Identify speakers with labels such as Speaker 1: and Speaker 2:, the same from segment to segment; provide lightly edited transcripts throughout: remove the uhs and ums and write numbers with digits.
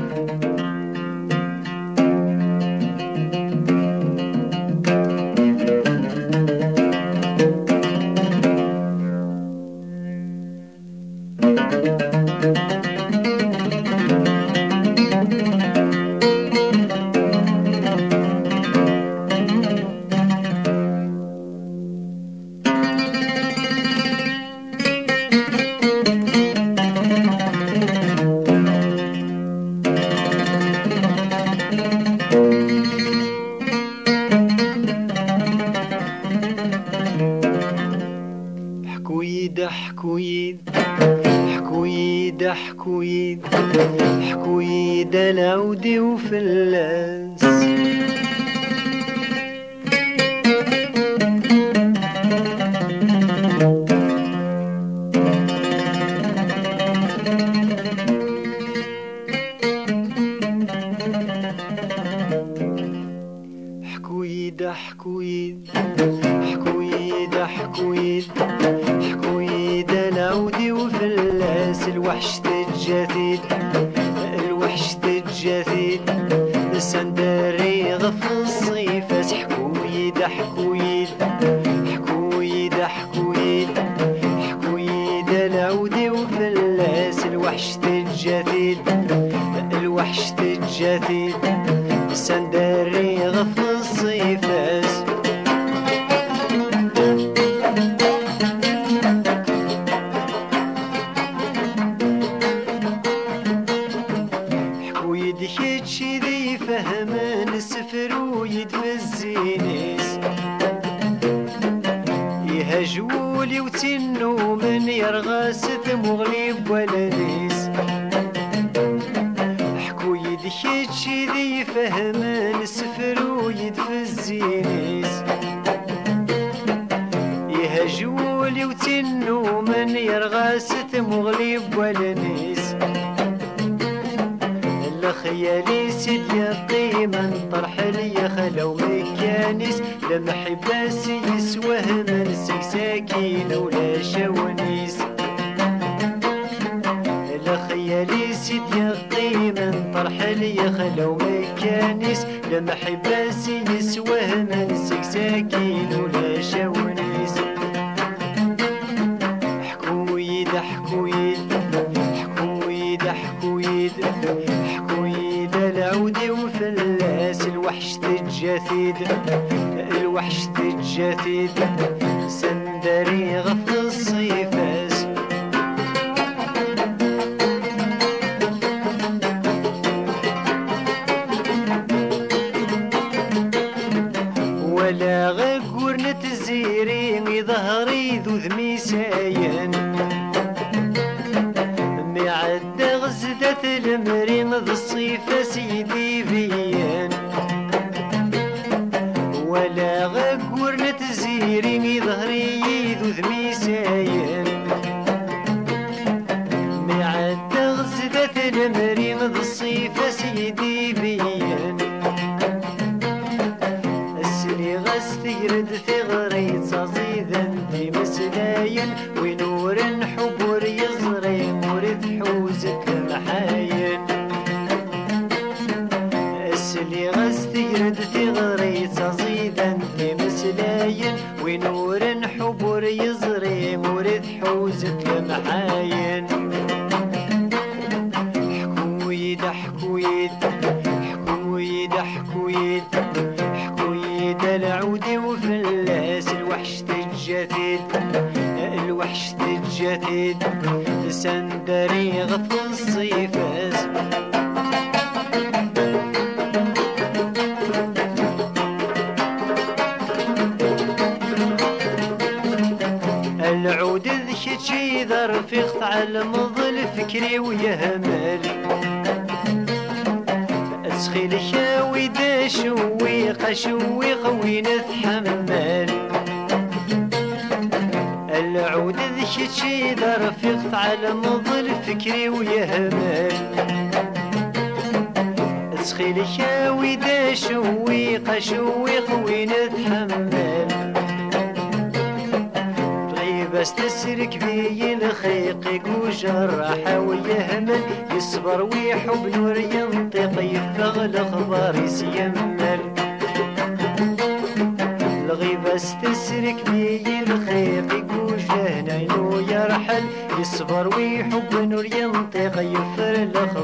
Speaker 1: حكويد حكويد حكويد حكويد حكويد العودي وفلاس حكويد حكويد حكويد حكويد حكويد العودي وفلاس الوحش الجديد الوحش الجديد السندري غف الصيفاس حكويد حكويد حكويد حكويد حكويد العودي وفلاس الوحش الجديد الوحش الجديد السندري غف الصيفاس حكويد كيتشي ذي فهمان السفر ويدفزينيس يهجولي وتنو من يرغاس مغلب ولديس حكويد كيتشي ذي فهمان السفر ويدفزينيس يهجولي وتنو من يرغاس مغلب ولديس خيالي سيد يقيما طرح لي خلو مكانيس لمحباسي يسوه من سكساكين ولا شونيس لخيالي سيد يقيما طرح لي خلو مكانيس لمحباسي يسوه من سكساكين ولا شونيس حكويد حكويد حكويد حكويد حكويد العودي وفلاس الوحش الجديد الوحش الجديد سندري غف الصيفاس ولا غقور نتزيري ظهري ذو ذميساين معد غزدة المرين ذو الصيفة سيدي بيان ولا غقور نتزيري ظهري ذو ذميساين معد غزدة المرين ذو الصيفة سيدي بيان السلي غستيرد ثغري تصيدا في مسلاين ونور حبور يزري مورد حوزك محاين السلي غستيرد ثغري تصيدا في مسلاين ونور حبور يزري مورد حوزك محاين حكويد حكويد حكويد حكويد حكويد العودي وفلاس الوحش الجديد الوحش الجديد سندري غف الصيفاس العود ذكتشي ذر في قطع المظل فكري ويهمالي تسخيل شاوي داشوي قشوي قوي نتحمل العود ذكتشي ذر في قطع المظل فكري ويهمال تسخيل شاوي داشوي قشوي قوي نتحمل بس تسرك بي الخيق وجراحة ويهمل يصبر ويحب نور ينطق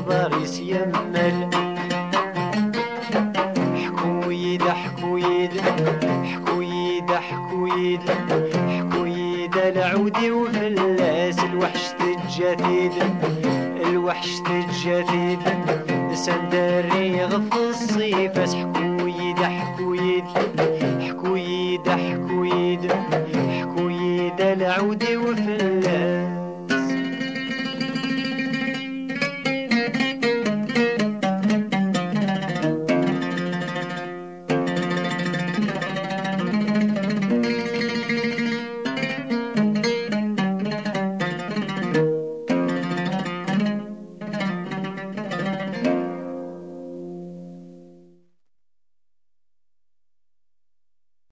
Speaker 1: ضاريس يمل. حكويد حكويد حكويد حكويد حكويد العودي وفلاس الوحش الجديد الوحش الجديد سندري غف الصيفاس. حكويد حكويد حكويد حكويد حكويد العودي وفلاس